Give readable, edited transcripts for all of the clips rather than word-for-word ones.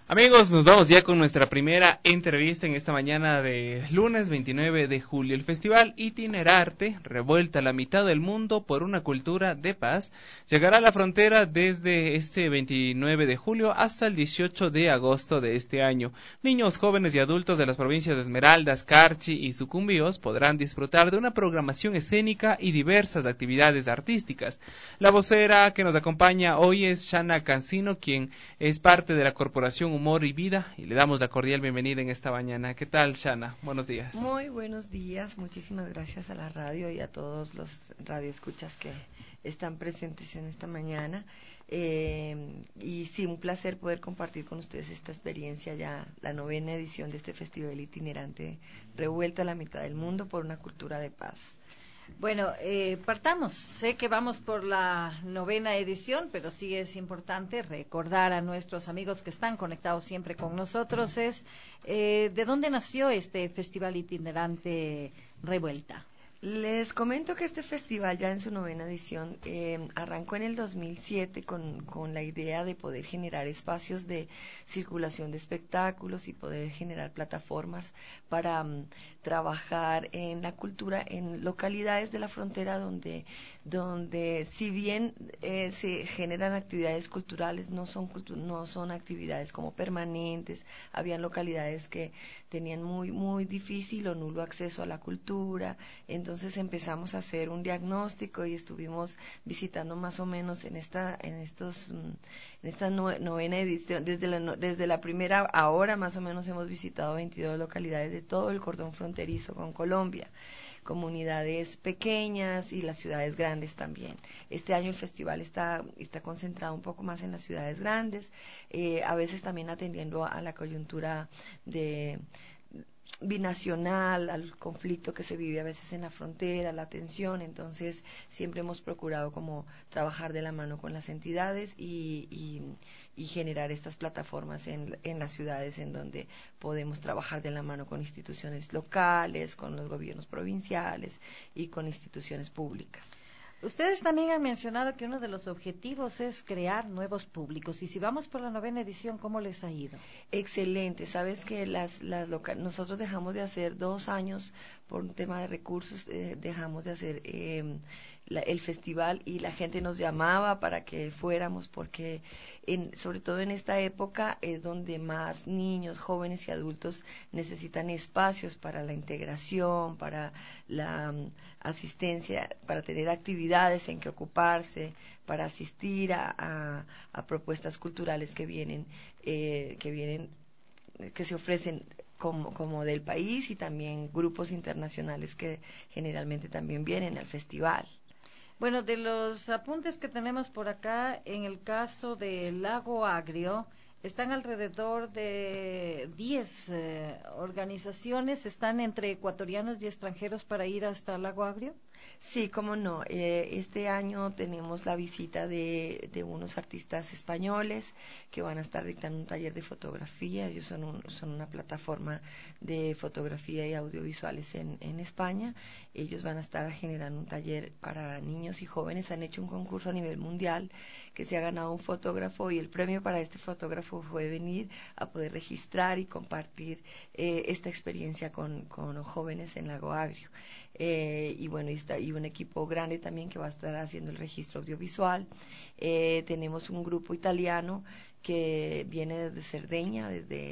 Amigos, nos vamos ya con nuestra primera entrevista en esta mañana de lunes 29 de julio. El festival itinerante, Revuelta a la mitad del mundo por una cultura de paz, llegará a la frontera desde este 29 de julio hasta el 18 de agosto de este año. Niños, jóvenes y adultos de las provincias de Esmeraldas, Carchi y Sucumbíos podrán disfrutar de una programación escénica y diversas actividades artísticas. La vocera que nos acompaña hoy es Shana Cancino, quien es parte de la Corporación Humor y Vida, y le damos la cordial bienvenida en esta mañana. ¿Qué tal, Shana? Buenos días. Muy buenos días, muchísimas gracias a la radio y a todos los radioescuchas que están presentes en esta mañana. Y sí, un placer poder compartir con ustedes esta experiencia, ya la 9ª edición de este festival itinerante, Revuelta a la mitad del mundo por una cultura de paz. Bueno, partamos. Sé que vamos por la 9ª edición, pero sí es importante recordar a nuestros amigos que están conectados siempre con nosotros ¿de dónde nació este festival itinerante Revuelta? Les comento que este festival ya en su 9ª edición arrancó en el 2007 con la idea de poder generar espacios de circulación de espectáculos y poder generar plataformas para trabajar en la cultura en localidades de la frontera donde si bien se generan actividades culturales, no son actividades como permanentes. Habían localidades que tenían muy difícil o nulo acceso a la cultura. Entonces empezamos a hacer un diagnóstico y estuvimos visitando más o menos en esta 9ª edición, desde la primera ahora más o menos hemos visitado 22 localidades de todo el cordón fronterizo con Colombia, comunidades pequeñas y las ciudades grandes también. Este año el festival está concentrado un poco más en las ciudades grandes, a veces también atendiendo a la coyuntura de binacional, al conflicto que se vive a veces en la frontera, la tensión. Entonces siempre hemos procurado como trabajar de la mano con las entidades y generar estas plataformas en las ciudades en donde podemos trabajar de la mano con instituciones locales, con los gobiernos provinciales y con instituciones públicas. Ustedes también han mencionado que uno de los objetivos es crear nuevos públicos. Y si vamos por la 9ª edición, ¿cómo les ha ido? Excelente. Sabes que nosotros dejamos de hacer 2 años por un tema de recursos, dejamos de hacer el festival y la gente nos llamaba para que fuéramos porque sobre todo en esta época es donde más niños, jóvenes y adultos necesitan espacios para la integración, para la asistencia, para tener actividades en que ocuparse, para asistir a propuestas culturales que se ofrecen como del país, y también grupos internacionales que generalmente también vienen al festival. Bueno, de los apuntes que tenemos por acá, en el caso del Lago Agrio, están alrededor de 10 organizaciones, están entre ecuatorianos y extranjeros para ir hasta el Lago Agrio. Sí, cómo no. Este año tenemos la visita de unos artistas españoles que van a estar dictando un taller de fotografía. Ellos son una plataforma de fotografía y audiovisuales en España. Ellos van a estar generando un taller para niños y jóvenes. Han hecho un concurso a nivel mundial que se ha ganado un fotógrafo, y el premio para este fotógrafo fue venir a poder registrar y compartir esta experiencia con los jóvenes en Lago Agrio. Y bueno, y un equipo grande también que va a estar haciendo el registro audiovisual. Tenemos un grupo italiano que viene desde Cerdeña,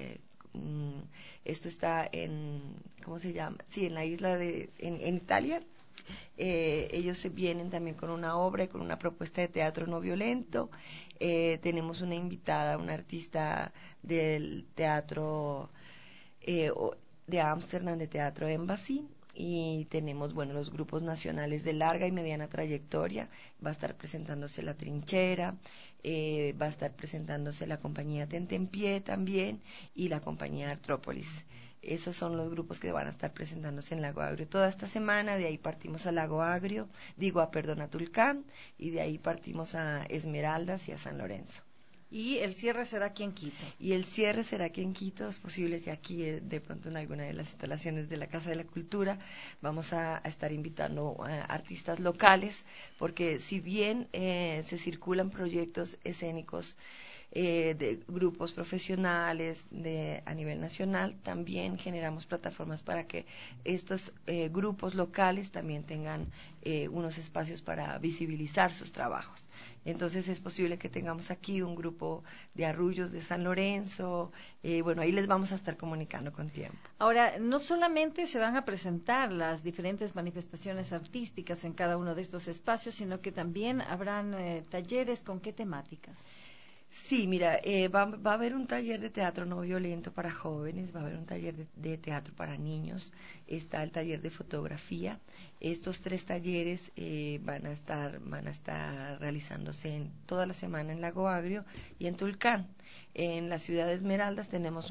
esto está ¿cómo se llama? Sí, en la isla en Italia. Ellos se vienen también con una obra y con una propuesta de teatro no violento. Tenemos una invitada, una artista del teatro de Ámsterdam, de Teatro Embassy. Y tenemos, bueno, los grupos nacionales de larga y mediana trayectoria. Va a estar presentándose La Trinchera, va a estar presentándose la compañía Tentempié también, y la compañía Artrópolis. Esos son los grupos que van a estar presentándose en Lago Agrio toda esta semana. De ahí partimos a Lago Agrio, a Tulcán, y de ahí partimos a Esmeraldas y a San Lorenzo. Y el cierre será aquí en Quito. Y el cierre será aquí en Quito. Es posible que aquí, de pronto en alguna de las instalaciones de la Casa de la Cultura, vamos a estar invitando a artistas locales, porque si bien se circulan proyectos escénicos de grupos profesionales a nivel nacional. También generamos plataformas para que estos grupos locales también tengan unos espacios para visibilizar sus trabajos. Entonces es posible que tengamos aquí un grupo de Arrullos de San Lorenzo. Bueno, ahí les vamos a estar comunicando con tiempo. Ahora, no solamente se van a presentar las diferentes manifestaciones artísticas en cada uno de estos espacios, sino que también habrán talleres. ¿Con qué temáticas? Sí, mira, va a haber un taller de teatro no violento para jóvenes, va a haber un taller de teatro para niños, está el taller de fotografía. Estos 3 talleres van a estar realizándose toda la semana en Lago Agrio y en Tulcán. En la ciudad de Esmeraldas tenemos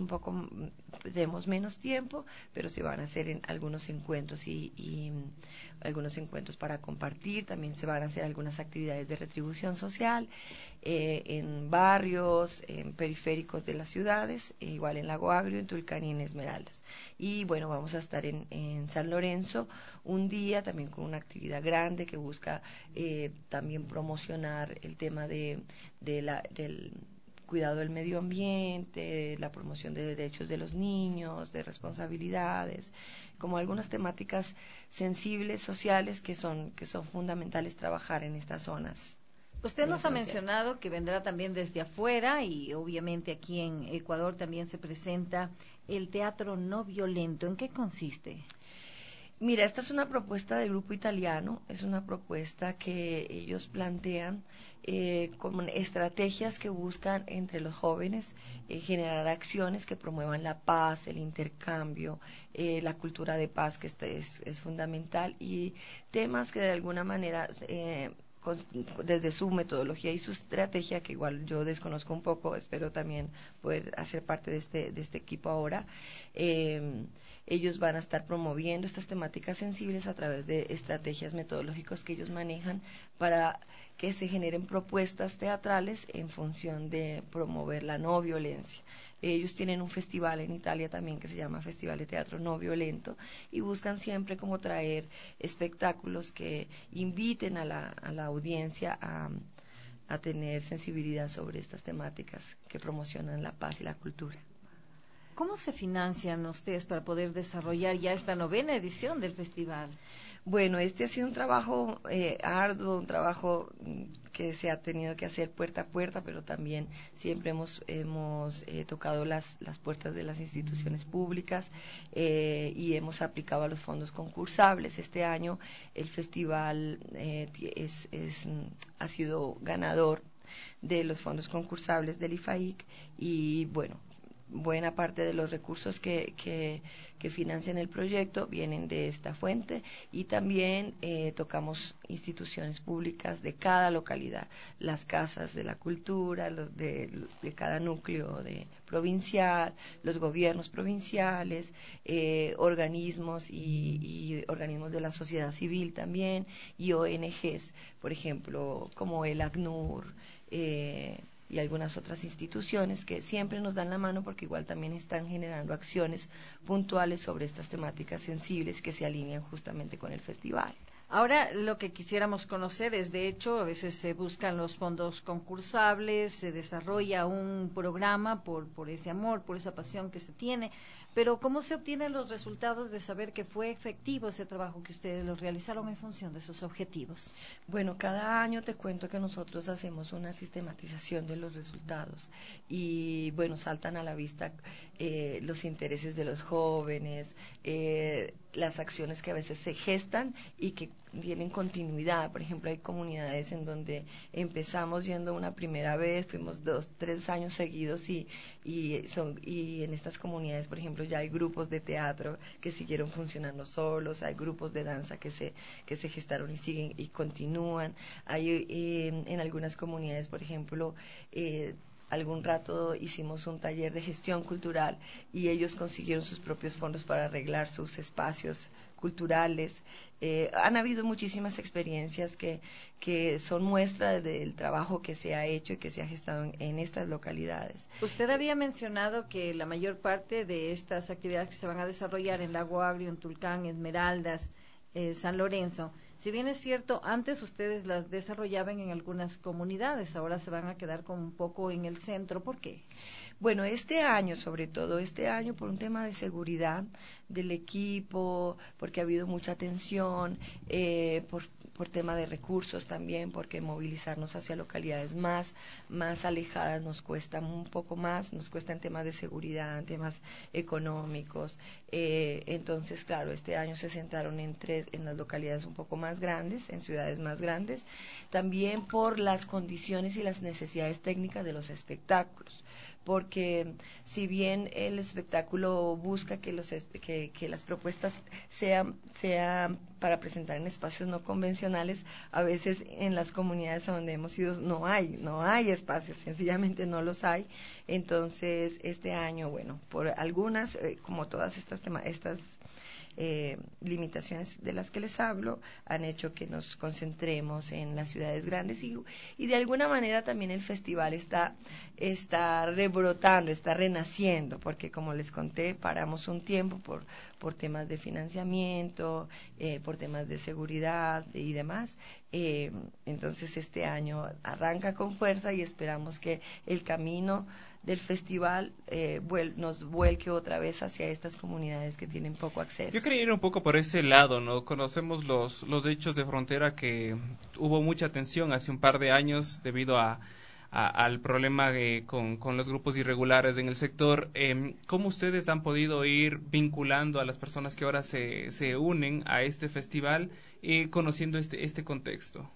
menos tiempo, pero se van a hacer en algunos encuentros y algunos encuentros para compartir. También se van a hacer algunas actividades de retribución social en barrios, en periféricos de las ciudades, igual en Lago Agrio, en Tulcán y en Esmeraldas. Y bueno, vamos a estar en San Lorenzo un día también con una actividad grande que busca también promocionar el tema del cuidado del medio ambiente, la promoción de derechos de los niños, de responsabilidades, como algunas temáticas sensibles, sociales, que son fundamentales trabajar en estas zonas. Usted nos ha mencionado que vendrá también desde afuera y obviamente aquí en Ecuador también se presenta el teatro no violento. ¿En qué consiste? Mira, esta es una propuesta del grupo italiano, es una propuesta que ellos plantean como estrategias que buscan entre los jóvenes generar acciones que promuevan la paz, el intercambio, la cultura de paz, que es fundamental, y temas que de alguna manera desde su metodología y su estrategia, que igual yo desconozco un poco, espero también poder hacer parte de este equipo ahora. Ellos van a estar promoviendo estas temáticas sensibles a través de estrategias metodológicas que ellos manejan para que se generen propuestas teatrales en función de promover la no violencia. Ellos tienen un festival en Italia también que se llama Festival de Teatro No Violento y buscan siempre como traer espectáculos que inviten a la audiencia a tener sensibilidad sobre estas temáticas que promocionan la paz y la cultura. ¿Cómo se financian ustedes para poder desarrollar ya esta 9ª edición del festival? Bueno, este ha sido un trabajo arduo, un trabajo que se ha tenido que hacer puerta a puerta, pero también siempre hemos tocado las puertas de las instituciones públicas y hemos aplicado a los fondos concursables. Este año el festival ha sido ganador de los fondos concursables del IFAIC y bueno, buena parte de los recursos que financian el proyecto vienen de esta fuente y también tocamos instituciones públicas de cada localidad, las casas de la cultura, de cada núcleo provincial, los gobiernos provinciales, organismos y organismos de la sociedad civil también y ONGs, por ejemplo, como el ACNUR, y algunas otras instituciones que siempre nos dan la mano porque igual también están generando acciones puntuales sobre estas temáticas sensibles que se alinean justamente con el festival. Ahora, lo que quisiéramos conocer es, de hecho, a veces se buscan los fondos concursables, se desarrolla un programa por ese amor, por esa pasión que se tiene, pero ¿cómo se obtienen los resultados de saber que fue efectivo ese trabajo que ustedes lo realizaron en función de sus objetivos? Bueno, cada año te cuento que nosotros hacemos una sistematización de los resultados y, bueno, saltan a la vista los intereses de los jóvenes, las acciones que a veces se gestan y que tienen continuidad. Por ejemplo, hay comunidades en donde empezamos yendo una primera vez, fuimos 2, 3 años seguidos y en estas comunidades, por ejemplo, ya hay grupos de teatro que siguieron funcionando solos, hay grupos de danza que se gestaron y siguen y continúan. Hay en algunas comunidades, por ejemplo, algún rato hicimos un taller de gestión cultural y ellos consiguieron sus propios fondos para arreglar sus espacios culturales. Han habido muchísimas experiencias que son muestra del trabajo que se ha hecho y que se ha gestado en estas localidades. Usted había mencionado que la mayor parte de estas actividades que se van a desarrollar en Lago Agrio, en Tulcán, Esmeraldas, San Lorenzo, Si bien es cierto, antes ustedes las desarrollaban en algunas comunidades, ahora se van a quedar con un poco en el centro. ¿Por qué? Bueno, este año, sobre todo este año, por un tema de seguridad del equipo, porque ha habido mucha tensión, por tema de recursos también, porque movilizarnos hacia localidades más alejadas nos cuesta un poco más, nos cuesta en temas de seguridad, en temas económicos. Entonces, claro, este año se centraron en las localidades un poco más grandes, en ciudades más grandes, también por las condiciones y las necesidades técnicas de los espectáculos. Porque si bien el espectáculo busca que las propuestas sean para presentar en espacios no convencionales, a veces en las comunidades a donde hemos ido no hay espacios, sencillamente no los hay. Entonces, este año, bueno, por algunas, como todas estas limitaciones de las que les hablo, han hecho que nos concentremos en las ciudades grandes y de alguna manera también el festival está rebrotando, está renaciendo, porque como les conté, paramos un tiempo por temas de financiamiento, por temas de seguridad y demás. Entonces este año arranca con fuerza y esperamos que el camino del festival nos vuelque otra vez hacia estas comunidades que tienen poco acceso. Yo quería ir un poco por ese lado, ¿no? Conocemos los hechos de frontera, que hubo mucha tensión hace un par de años debido al problema con los grupos irregulares en el sector. ¿Cómo ustedes han podido ir vinculando a las personas que ahora se unen a este festival y conociendo este contexto?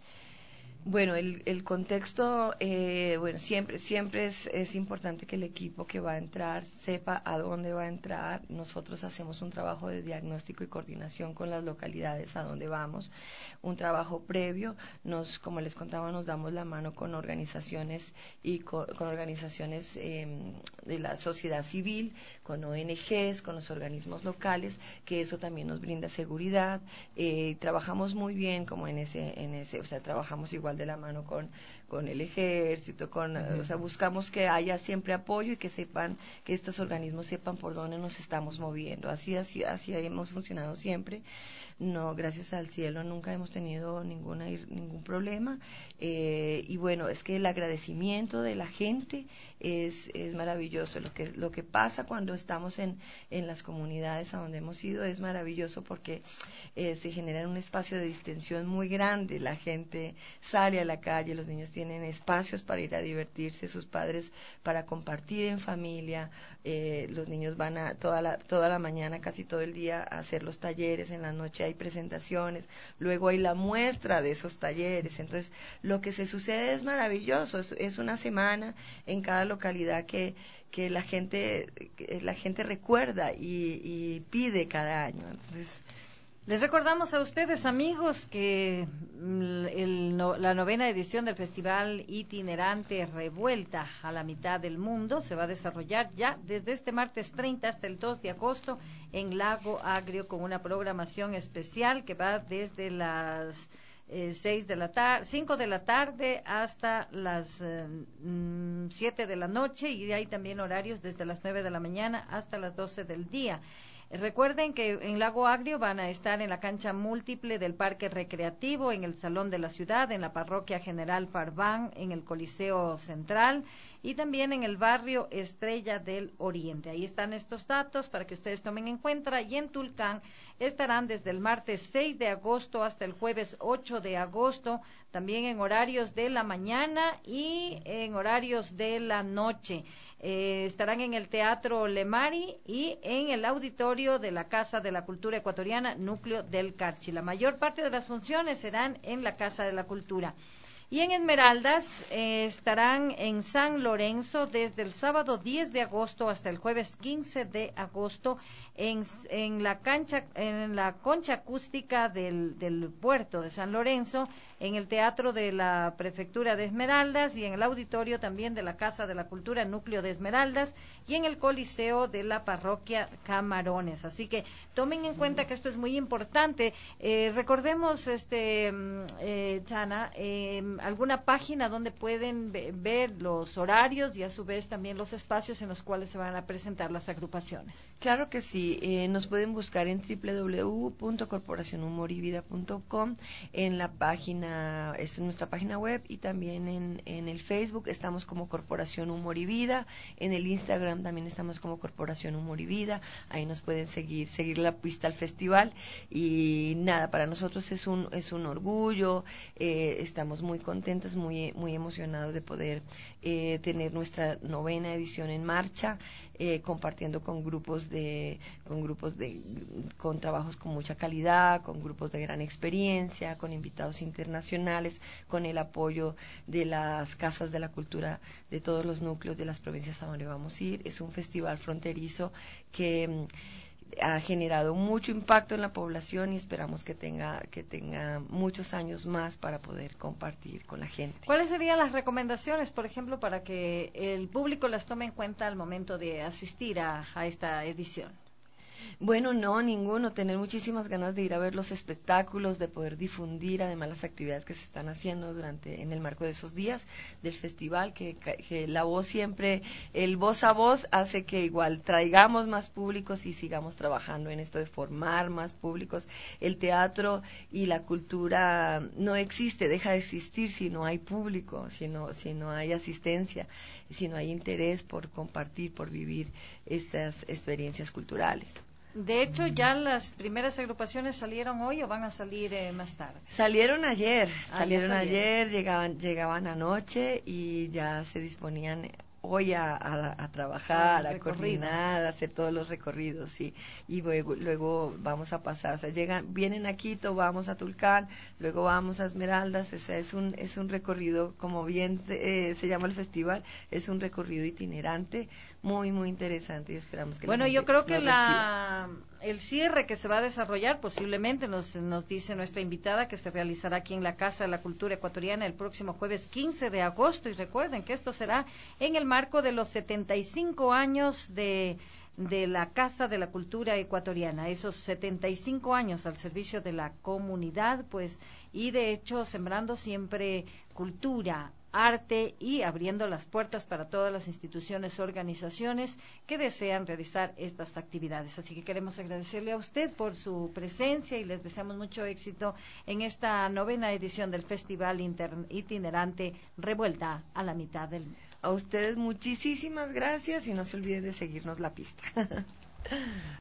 Bueno, el contexto, bueno, siempre es importante que el equipo que va a entrar sepa a dónde va a entrar. Nosotros hacemos un trabajo de diagnóstico y coordinación con las localidades a donde vamos, un trabajo previo. Como les contaba, nos damos la mano con organizaciones y con organizaciones de la sociedad civil, con ONGs, con los organismos locales, que eso también nos brinda seguridad. Trabajamos muy bien como en ese, o sea, trabajamos igual de la mano con el ejército, o sea, buscamos que haya siempre apoyo y que estos organismos sepan por dónde nos estamos moviendo. Así hemos funcionado siempre. No, gracias al cielo nunca hemos tenido ningún problema. Y bueno, es que el agradecimiento de la gente es maravilloso. Lo que pasa cuando estamos en las comunidades a donde hemos ido es maravilloso, porque se genera un espacio de distensión muy grande. La gente sale a la calle, los niños tienen espacios para ir a divertirse, sus padres para compartir en familia. Los niños van toda la mañana, casi todo el día, a hacer los talleres. En la noche hay presentaciones, luego hay la muestra de esos talleres. Entonces, lo que se sucede es maravilloso. Es una semana en cada localidad que la gente recuerda y pide cada año. Entonces, les recordamos a ustedes, amigos, que la 9ª edición del Festival Itinerante Revuelta a la Mitad del Mundo se va a desarrollar ya desde este martes 30 hasta el 2 de agosto en Lago Agrio, con una programación especial que va desde las 5 de la tarde hasta las 7 de la noche, y hay también horarios desde las 9 de la mañana hasta las 12 del día. Recuerden que en Lago Agrio van a estar en la cancha múltiple del Parque Recreativo, en el Salón de la Ciudad, en la Parroquia General Farván, en el Coliseo Central y también en el barrio Estrella del Oriente. Ahí están estos datos para que ustedes tomen en cuenta. Y en Tulcán estarán desde el martes 6 de agosto hasta el jueves 8 de agosto, también en horarios de la mañana y en horarios de la noche. Estarán en el Teatro Lemari y en el auditorio de la Casa de la Cultura Ecuatoriana, Núcleo del Carchi. La mayor parte de las funciones serán en la Casa de la Cultura. Y en Esmeraldas estarán en San Lorenzo desde el sábado 10 de agosto hasta el jueves 15 de agosto en la concha acústica del puerto de San Lorenzo, en el Teatro de la Prefectura de Esmeraldas y en el auditorio también de la Casa de la Cultura Núcleo de Esmeraldas y en el Coliseo de la Parroquia Camarones. Así que tomen en cuenta que esto es muy importante. Recordemos, Chana, alguna página donde pueden ver los horarios y a su vez también los espacios en los cuales se van a presentar las agrupaciones. Claro que sí, nos pueden buscar en www.corporacionhumorivida.com, en la página, es nuestra página web, y también en el Facebook estamos como Corporación Humor y Vida, en el Instagram también estamos como Corporación Humor y Vida, ahí nos pueden seguir la pista al festival, y nada, para nosotros es un orgullo, estamos muy contentas, muy emocionados de poder tener nuestra 9ª edición en marcha, compartiendo con con trabajos con mucha calidad, con grupos de gran experiencia, con invitados internacionales, con el apoyo de las casas de la cultura de todos los núcleos de las provincias a donde vamos a ir. Es un festival fronterizo que ha generado mucho impacto en la población y esperamos que tenga muchos años más para poder compartir con la gente. ¿Cuáles serían las recomendaciones, por ejemplo, para que el público las tome en cuenta al momento de asistir a esta edición? Bueno, no, ninguno. Tener muchísimas ganas de ir a ver los espectáculos, de poder difundir además las actividades que se están haciendo en el marco de esos días del festival, que la voz siempre, el voz a voz hace que igual traigamos más públicos y sigamos trabajando en esto de formar más públicos. El teatro y la cultura no existe, deja de existir si no hay público, si no hay asistencia, si no hay interés por compartir, por vivir estas experiencias culturales. De hecho, ¿ya las primeras agrupaciones salieron hoy o van a salir más tarde? Salieron ayer, llegaban anoche y ya se disponían hoy a trabajar, a coordinar, a hacer todos los recorridos, sí. Y luego vamos a pasar, o sea, vienen a Quito, vamos a Tulcán, luego vamos a Esmeraldas, o sea, es un recorrido, como bien se llama el festival, es un recorrido itinerante, muy, muy interesante, y esperamos que yo creo que el cierre que se va a desarrollar posiblemente, nos dice nuestra invitada, que se realizará aquí en la Casa de la Cultura Ecuatoriana el próximo jueves 15 de agosto, y recuerden que esto será en el marco de los 75 años de la Casa de la Cultura Ecuatoriana, esos 75 años al servicio de la comunidad, pues, y de hecho sembrando siempre cultura, arte y abriendo las puertas para todas las instituciones, organizaciones que desean realizar estas actividades. Así que queremos agradecerle a usted por su presencia y les deseamos mucho éxito en esta 9ª edición del Festival Itinerante Revuelta a la Mitad del Mundo. A ustedes muchísimas gracias y no se olviden de seguirnos la pista.